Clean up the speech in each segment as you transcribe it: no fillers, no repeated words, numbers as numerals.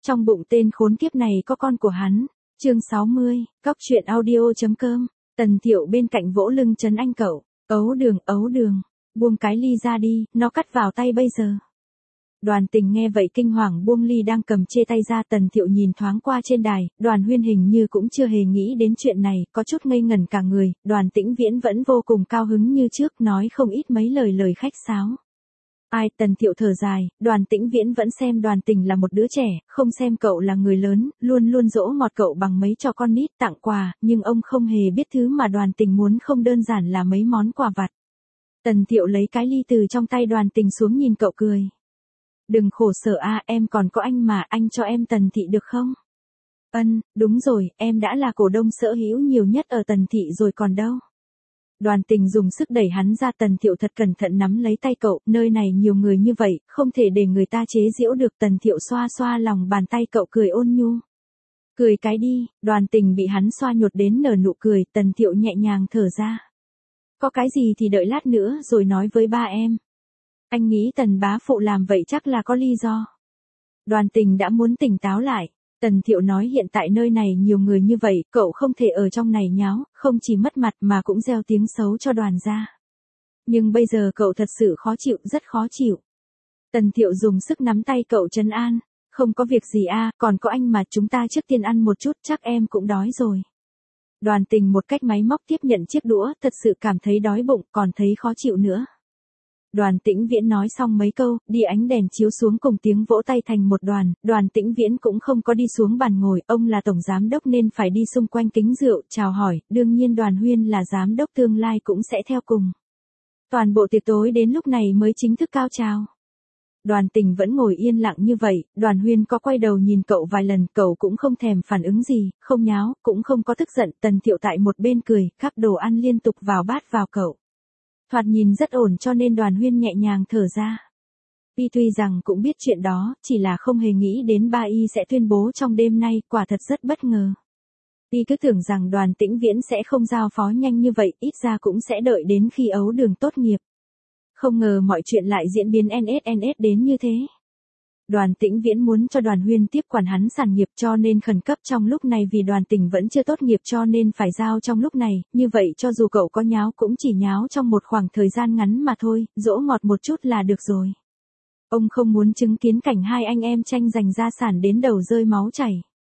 trong bụng tên khốn kiếp này có con của hắn. Chương 60, Cóc truyện audio.com. Tần Thiệu bên cạnh vỗ lưng trấn anh cậu. Ấu đường, buông cái ly ra đi, nó cắt vào tay bây giờ. Đoàn Tình nghe vậy kinh hoàng buông ly đang cầm chê tay ra. Tần Thiệu nhìn thoáng qua trên đài, Đoàn Huyên hình như cũng chưa hề nghĩ đến chuyện này, có chút ngây ngẩn cả người. Đoàn Tĩnh Viễn vẫn vô cùng cao hứng như trước, nói không ít mấy lời khách sáo. Ai, Tần Thiệu thở dài, Đoàn Tĩnh Viễn vẫn xem Đoàn Tình là một đứa trẻ, không xem cậu là người lớn, luôn luôn dỗ ngọt cậu bằng mấy trò con nít tặng quà, nhưng ông không hề biết thứ mà Đoàn Tình muốn không đơn giản là mấy món quà vặt. Tần Thiệu lấy cái ly từ trong tay Đoàn Tình xuống nhìn cậu cười. Đừng khổ sở a, em còn có anh mà, anh cho em Tần Thị được không? Đúng rồi, em đã là cổ đông sở hữu nhiều nhất ở Tần Thị rồi còn đâu. Đoàn Tình dùng sức đẩy hắn ra. Tần Thiệu thật cẩn thận nắm lấy tay cậu, nơi này nhiều người như vậy, không thể để người ta chế giễu được. Tần Thiệu xoa xoa lòng bàn tay cậu cười ôn nhu. Cười cái đi. Đoàn Tình bị hắn xoa nhột đến nở nụ cười. Tần Thiệu nhẹ nhàng thở ra. Có cái gì thì đợi lát nữa rồi nói với ba em. Anh nghĩ Tần bá phụ làm vậy chắc là có lý do. Đoàn Tình đã muốn tỉnh táo lại. Tần Thiệu nói hiện tại nơi này nhiều người như vậy, cậu không thể ở trong này nháo, không chỉ mất mặt mà cũng gieo tiếng xấu cho Đoàn gia. Nhưng bây giờ cậu thật sự khó chịu, rất khó chịu. Tần Thiệu dùng sức nắm tay cậu trấn an. Không có việc gì a, còn có anh mà, chúng ta trước tiên ăn một chút, chắc em cũng đói rồi. Đoàn Tình một cách máy móc tiếp nhận chiếc đũa, thật sự cảm thấy đói bụng, còn thấy khó chịu nữa. Đoàn Tĩnh Viễn nói xong mấy câu, đi ánh đèn chiếu xuống cùng tiếng vỗ tay thành một đoàn. Đoàn Tĩnh Viễn cũng không có đi xuống bàn ngồi, ông là tổng giám đốc nên phải đi xung quanh kính rượu, chào hỏi, đương nhiên Đoàn Huyên là giám đốc tương lai cũng sẽ theo cùng. Toàn bộ tiệc tối đến lúc này mới chính thức cao trào. Đoàn Tình vẫn ngồi yên lặng như vậy, Đoàn Huyên có quay đầu nhìn cậu vài lần, cậu cũng không thèm phản ứng gì, không nháo, cũng không có tức giận. Tần Thiệu tại một bên cười, khắp đồ ăn liên tục vào bát vào cậu. Thoạt nhìn rất ổn cho nên Đoàn Huyên nhẹ nhàng thở ra. Y tuy rằng cũng biết chuyện đó, chỉ là không hề nghĩ đến ba Y sẽ tuyên bố trong đêm nay, quả thật rất bất ngờ. Y cứ tưởng rằng Đoàn Tĩnh Viễn sẽ không giao phó nhanh như vậy, ít ra cũng sẽ đợi đến khi Ấu Đường tốt nghiệp. Không ngờ mọi chuyện lại diễn biến NSNS đến như thế. Đoàn Tĩnh Viễn muốn cho Đoàn Huyên tiếp quản hắn sản nghiệp cho nên khẩn cấp trong lúc này vì Đoàn Tình vẫn chưa tốt nghiệp cho nên phải giao trong lúc này, như vậy cho dù cậu có nháo cũng chỉ nháo trong một khoảng thời gian ngắn mà thôi, dỗ ngọt một chút là được rồi. Ông không muốn chứng kiến cảnh hai anh em tranh giành gia sản đến đầu rơi máu chảy.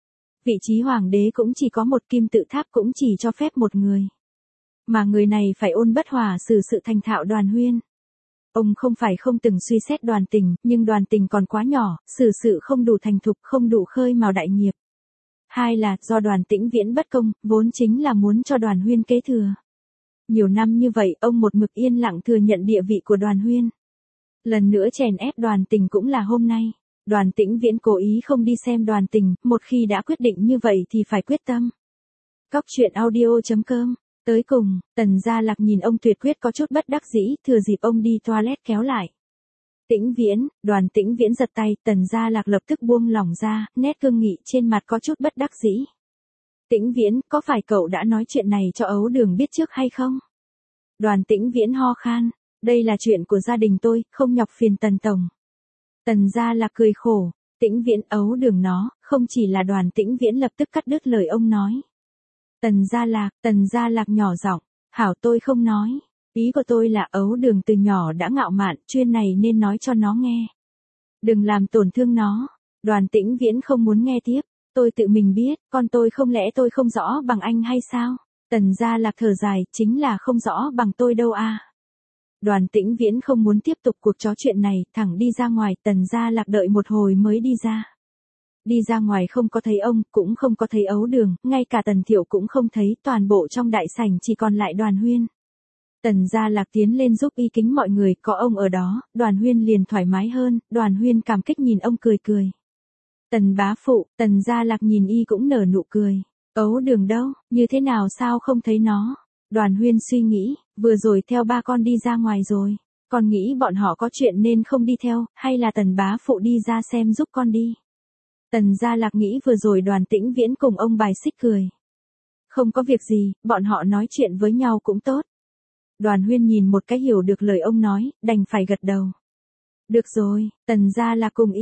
Vị trí hoàng đế cũng chỉ có một, kim tự tháp cũng chỉ cho phép một người. Mà người này phải ôn bất hòa xử sự thành thạo Đoàn Huyên. Ông không phải không từng suy xét Đoàn Tình, nhưng Đoàn Tình còn quá nhỏ, xử sự không đủ thành thục, không đủ khơi mào đại nghiệp. Hai là, do Đoàn Tĩnh Viễn bất công, vốn chính là muốn cho Đoàn Huyên kế thừa. Nhiều năm như vậy, ông một mực yên lặng thừa nhận địa vị của Đoàn Huyên. Lần nữa chèn ép Đoàn Tình cũng là hôm nay. Đoàn Tĩnh Viễn cố ý không đi xem Đoàn Tình, một khi đã quyết định như vậy thì phải quyết tâm. Cóc truyện audio.com. Tới cùng, Tần Gia Lạc nhìn ông tuyệt quyết có chút bất đắc dĩ, thừa dịp ông đi toilet kéo lại. Tĩnh Viễn, Đoàn Tĩnh Viễn giật tay, Tần Gia Lạc lập tức buông lỏng ra, nét cương nghị trên mặt có chút bất đắc dĩ. Tĩnh Viễn, có phải cậu đã nói chuyện này cho Ấu Đường biết trước hay không? Đoàn Tĩnh Viễn ho khan, đây là chuyện của gia đình tôi, không nhọc phiền Tần Tổng. Tần Gia Lạc cười khổ, Tĩnh Viễn, Ấu Đường nó, không chỉ là Đoàn Tĩnh Viễn lập tức cắt đứt lời ông nói. Tần Gia Lạc nhỏ giọng, hảo tôi không nói, ý của tôi là Ấu Đường từ nhỏ đã ngạo mạn, chuyên này nên nói cho nó nghe. Đừng làm tổn thương nó. Đoàn Tĩnh Viễn không muốn nghe tiếp, tôi tự mình biết, con tôi không lẽ tôi không rõ bằng anh hay sao? Tần Gia Lạc thở dài, chính là không rõ bằng tôi đâu à. Đoàn Tĩnh Viễn không muốn tiếp tục cuộc trò chuyện này, thẳng đi ra ngoài. Tần Gia Lạc đợi một hồi mới đi ra. Đi ra ngoài không có thấy ông, cũng không có thấy Ấu Đường, ngay cả Tần Thiệu cũng không thấy, toàn bộ trong đại sảnh chỉ còn lại Đoàn Huyên. Tần Gia Lạc tiến lên giúp y kính mọi người, có ông ở đó, Đoàn Huyên liền thoải mái hơn. Đoàn Huyên cảm kích nhìn ông cười cười. Tần bá phụ, Tần Gia Lạc nhìn y cũng nở nụ cười. Ấu Đường đâu, như thế nào sao không thấy nó? Đoàn Huyên suy nghĩ, vừa rồi theo ba con đi ra ngoài rồi. Con nghĩ bọn họ có chuyện nên không đi theo, hay là Tần bá phụ đi ra xem giúp con đi. Tần Gia Lạc nghĩ vừa rồi Đoàn Tĩnh Viễn cùng ông bài xích cười. Không có việc gì, bọn họ nói chuyện với nhau cũng tốt. Đoàn Huyên nhìn một cái hiểu được lời ông nói, đành phải gật đầu. Được rồi, Tần Gia Lạc cùng y.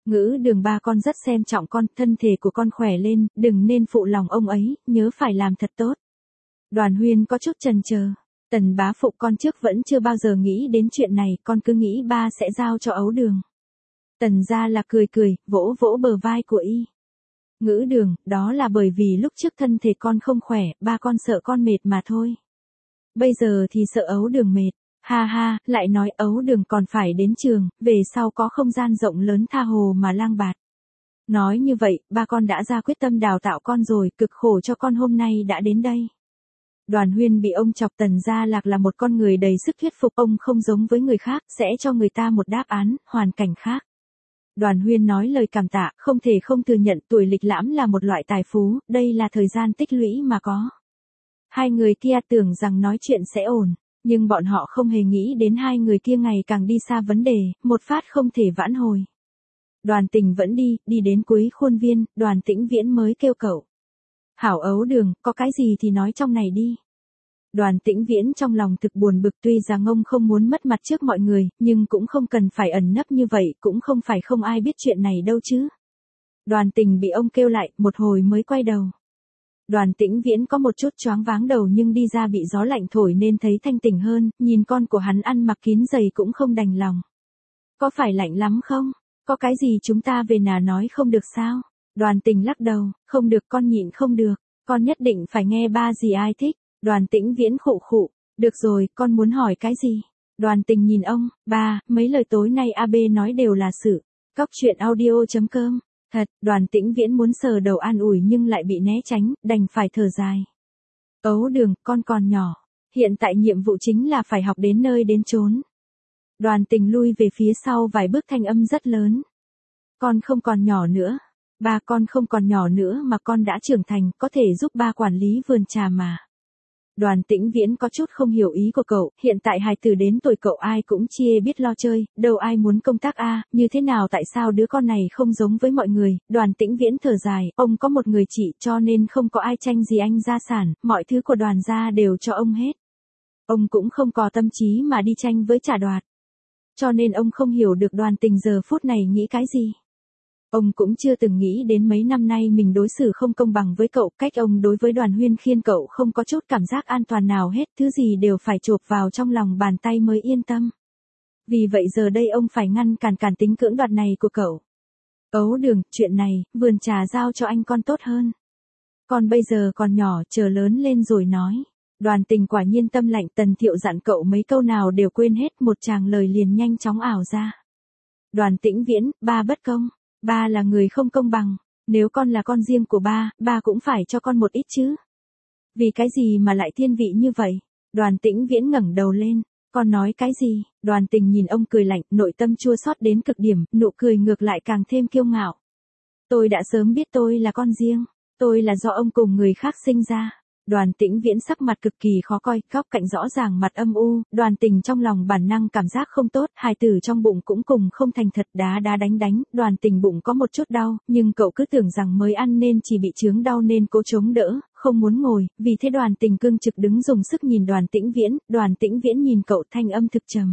Ngữ Đường ba con rất xem trọng con, thân thể của con khỏe lên, đừng nên phụ lòng ông ấy, nhớ phải làm thật tốt. Đoàn Huyên có chút chần chờ. Tần bá phụ con trước vẫn chưa bao giờ nghĩ đến chuyện này, con cứ nghĩ ba sẽ giao cho Ấu Đường. Tần Gia Lạc cười cười, vỗ vỗ bờ vai của y. Ngữ Đường, đó là bởi vì lúc trước thân thể con không khỏe, ba con sợ con mệt mà thôi. Bây giờ thì sợ Ấu Đường mệt. Ha ha, lại nói Ấu Đường còn phải đến trường, về sau có không gian rộng lớn tha hồ mà lang bạt. Nói như vậy, ba con đã ra quyết tâm đào tạo con rồi, cực khổ cho con hôm nay đã đến đây. Đoàn Huyên bị ông chọc. Tần Gia Lạc là một con người đầy sức thuyết phục, ông không giống với người khác, sẽ cho người ta một đáp án, hoàn cảnh khác. Đoàn Huyên nói lời cảm tạ, không thể không thừa nhận tuổi lịch lãm là một loại tài phú, đây là thời gian tích lũy mà có. Hai người kia tưởng rằng nói chuyện sẽ ổn, nhưng bọn họ không hề nghĩ đến hai người kia ngày càng đi xa vấn đề, một phát không thể vãn hồi. Đoàn Tình vẫn đi đến cuối khuôn viên, Đoàn Tĩnh Viễn mới kêu cậu. Hảo Ấu Đường, có cái gì thì nói trong này đi. Đoàn Tĩnh Viễn trong lòng thực buồn bực, tuy rằng ông không muốn mất mặt trước mọi người, nhưng cũng không cần phải ẩn nấp như vậy, cũng không phải không ai biết chuyện này đâu chứ. Đoàn Tình bị ông kêu lại, một hồi mới quay đầu. Đoàn Tĩnh Viễn có một chút choáng váng đầu nhưng đi ra bị gió lạnh thổi nên thấy thanh tỉnh hơn, nhìn con của hắn ăn mặc kín giày cũng không đành lòng. Có phải lạnh lắm không? Có cái gì chúng ta về nhà nói không được sao? Đoàn Tình lắc đầu, không được, con nhịn không được, con nhất định phải nghe ba gì ai thích. Đoàn Tĩnh Viễn khụ khụ, được rồi, con muốn hỏi cái gì? Đoàn Tình nhìn ông, ba, mấy lời tối nay AB nói đều là sự. Cóc truyện audio.com. Thật, Đoàn Tĩnh Viễn muốn sờ đầu an ủi nhưng lại bị né tránh, đành phải thở dài. Ấu Đường, con còn nhỏ, hiện tại nhiệm vụ chính là phải học đến nơi đến chốn. Đoàn Tình lui về phía sau vài bước, thanh âm rất lớn. Con không còn nhỏ nữa. Ba, con không còn nhỏ nữa mà con đã trưởng thành, có thể giúp ba quản lý vườn trà mà. Đoàn Tĩnh Viễn có chút không hiểu ý của cậu, hiện tại hài tử đến tuổi cậu ai cũng chia biết lo chơi, đâu ai muốn công tác a, như thế nào tại sao đứa con này không giống với mọi người. Đoàn Tĩnh Viễn thở dài, ông có một người chị cho nên không có ai tranh gì anh gia sản, mọi thứ của Đoàn gia đều cho ông hết. Ông cũng không có tâm trí mà đi tranh với Trà Đoạt. Cho nên ông không hiểu được Đoàn Tình giờ phút này nghĩ cái gì. Ông cũng chưa từng nghĩ đến mấy năm nay mình đối xử không công bằng với cậu, cách ông đối với Đoàn Huyên khiến cậu không có chút cảm giác an toàn nào hết, thứ gì đều phải chộp vào trong lòng bàn tay mới yên tâm. Vì vậy giờ đây ông phải ngăn cản tính cưỡng đoạt này của cậu. Ấu Đường, chuyện này, vườn trà giao cho anh con tốt hơn. Con bây giờ còn nhỏ, chờ lớn lên rồi nói. Đoàn Tình quả nhiên tâm lạnh, Tần Thiệu dặn cậu mấy câu nào đều quên hết, một tràng lời liền nhanh chóng ảo ra. Đoàn Tĩnh Viễn, ba bất công. Ba là người không công bằng, nếu con là con riêng của ba cũng phải cho con một ít chứ. Vì cái gì mà lại thiên vị như vậy? Đoàn Tĩnh Viễn ngẩng đầu lên, con nói cái gì? Đoàn Tình nhìn ông cười lạnh, nội tâm chua xót đến cực điểm, nụ cười ngược lại càng thêm kiêu ngạo. Tôi đã sớm biết tôi là con riêng, tôi là do ông cùng người khác sinh ra. Đoàn Tĩnh Viễn sắc mặt cực kỳ khó coi, góc cạnh rõ ràng mặt âm u, Đoàn Tình trong lòng bản năng cảm giác không tốt, hài tử trong bụng cũng cùng không thành thật, đá đánh, Đoàn Tình bụng có một chút đau, nhưng cậu cứ tưởng rằng mới ăn nên chỉ bị chướng đau nên cố chống đỡ, không muốn ngồi, vì thế Đoàn Tình cương trực đứng dùng sức nhìn Đoàn Tĩnh Viễn nhìn cậu thanh âm thực trầm.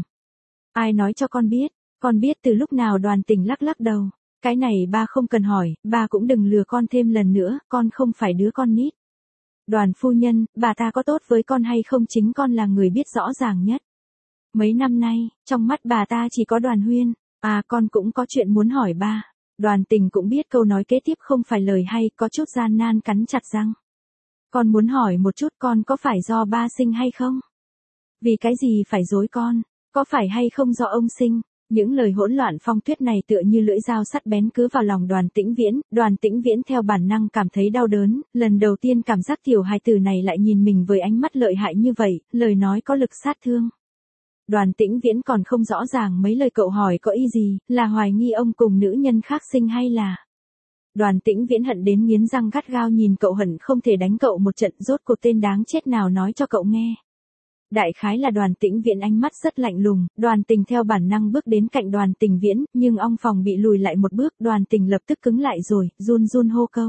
Ai nói cho con biết từ lúc nào? Đoàn Tình lắc đầu, cái này ba không cần hỏi, ba cũng đừng lừa con thêm lần nữa, con không phải đứa con nít. Đoàn phu nhân, bà ta có tốt với con hay không chính con là người biết rõ ràng nhất. Mấy năm nay, trong mắt bà ta chỉ có Đoàn Huyên. À, con cũng có chuyện muốn hỏi ba. Đoàn Tình cũng biết câu nói kế tiếp không phải lời hay, có chút gian nan cắn chặt răng. Con muốn hỏi một chút, con có phải do ba sinh hay không? Vì cái gì phải dối con? Có phải hay không do ông sinh? Những lời hỗn loạn phong tuyết này tựa như lưỡi dao sắc bén cứ vào lòng Đoàn Tĩnh Viễn theo bản năng cảm thấy đau đớn, lần đầu tiên cảm giác tiểu hài tử này lại nhìn mình với ánh mắt lợi hại như vậy, lời nói có lực sát thương. Đoàn Tĩnh Viễn còn không rõ ràng mấy lời cậu hỏi có ý gì, là hoài nghi ông cùng nữ nhân khác sinh hay là... Đoàn Tĩnh Viễn hận đến nghiến răng gắt gao nhìn cậu, hận không thể đánh cậu một trận, rốt cuộc tên đáng chết nào nói cho cậu nghe. Đại khái là Đoàn Tĩnh Viễn ánh mắt rất lạnh lùng, Đoàn Tình theo bản năng bước đến cạnh Đoàn Tình Viễn, nhưng ong phòng bị lùi lại một bước, Đoàn Tình lập tức cứng lại rồi, run hô câu.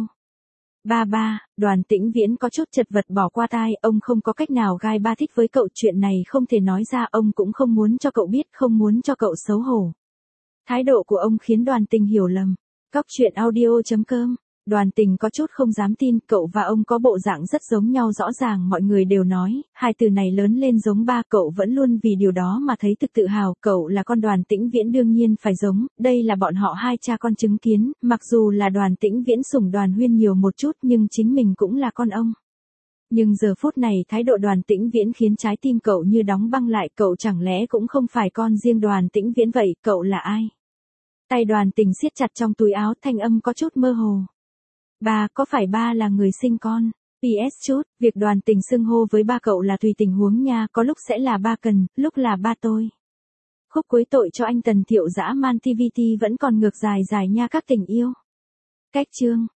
Ba, Đoàn Tĩnh Viễn có chút chật vật bỏ qua tai, ông không có cách nào gai ba thích với cậu, chuyện này không thể nói ra, ông cũng không muốn cho cậu biết, không muốn cho cậu xấu hổ. Thái độ của ông khiến Đoàn Tình hiểu lầm. Cóc truyện audio.com. Đoàn Tình có chút không dám tin, cậu và ông có bộ dạng rất giống nhau, rõ ràng mọi người đều nói, hai từ này lớn lên giống ba, cậu vẫn luôn vì điều đó mà thấy thực tự hào, cậu là con Đoàn Tĩnh Viễn đương nhiên phải giống, đây là bọn họ hai cha con chứng kiến, mặc dù là Đoàn Tĩnh Viễn sủng Đoàn Huyên nhiều một chút nhưng chính mình cũng là con ông. Nhưng giờ phút này thái độ Đoàn Tĩnh Viễn khiến trái tim cậu như đóng băng lại, cậu chẳng lẽ cũng không phải con riêng Đoàn Tĩnh Viễn vậy, cậu là ai? Tay Đoàn Tình siết chặt trong túi áo, thanh âm có chút mơ hồ. Ba, có phải ba là người sinh con? PS chút, việc Đoàn Tình xưng hô với ba cậu là tùy tình huống nha, có lúc sẽ là ba Cần, lúc là ba tôi. Khúc cuối tội cho anh Tần Thiệu dã man TVT vẫn còn ngược dài dài nha các tình yêu. Cách chương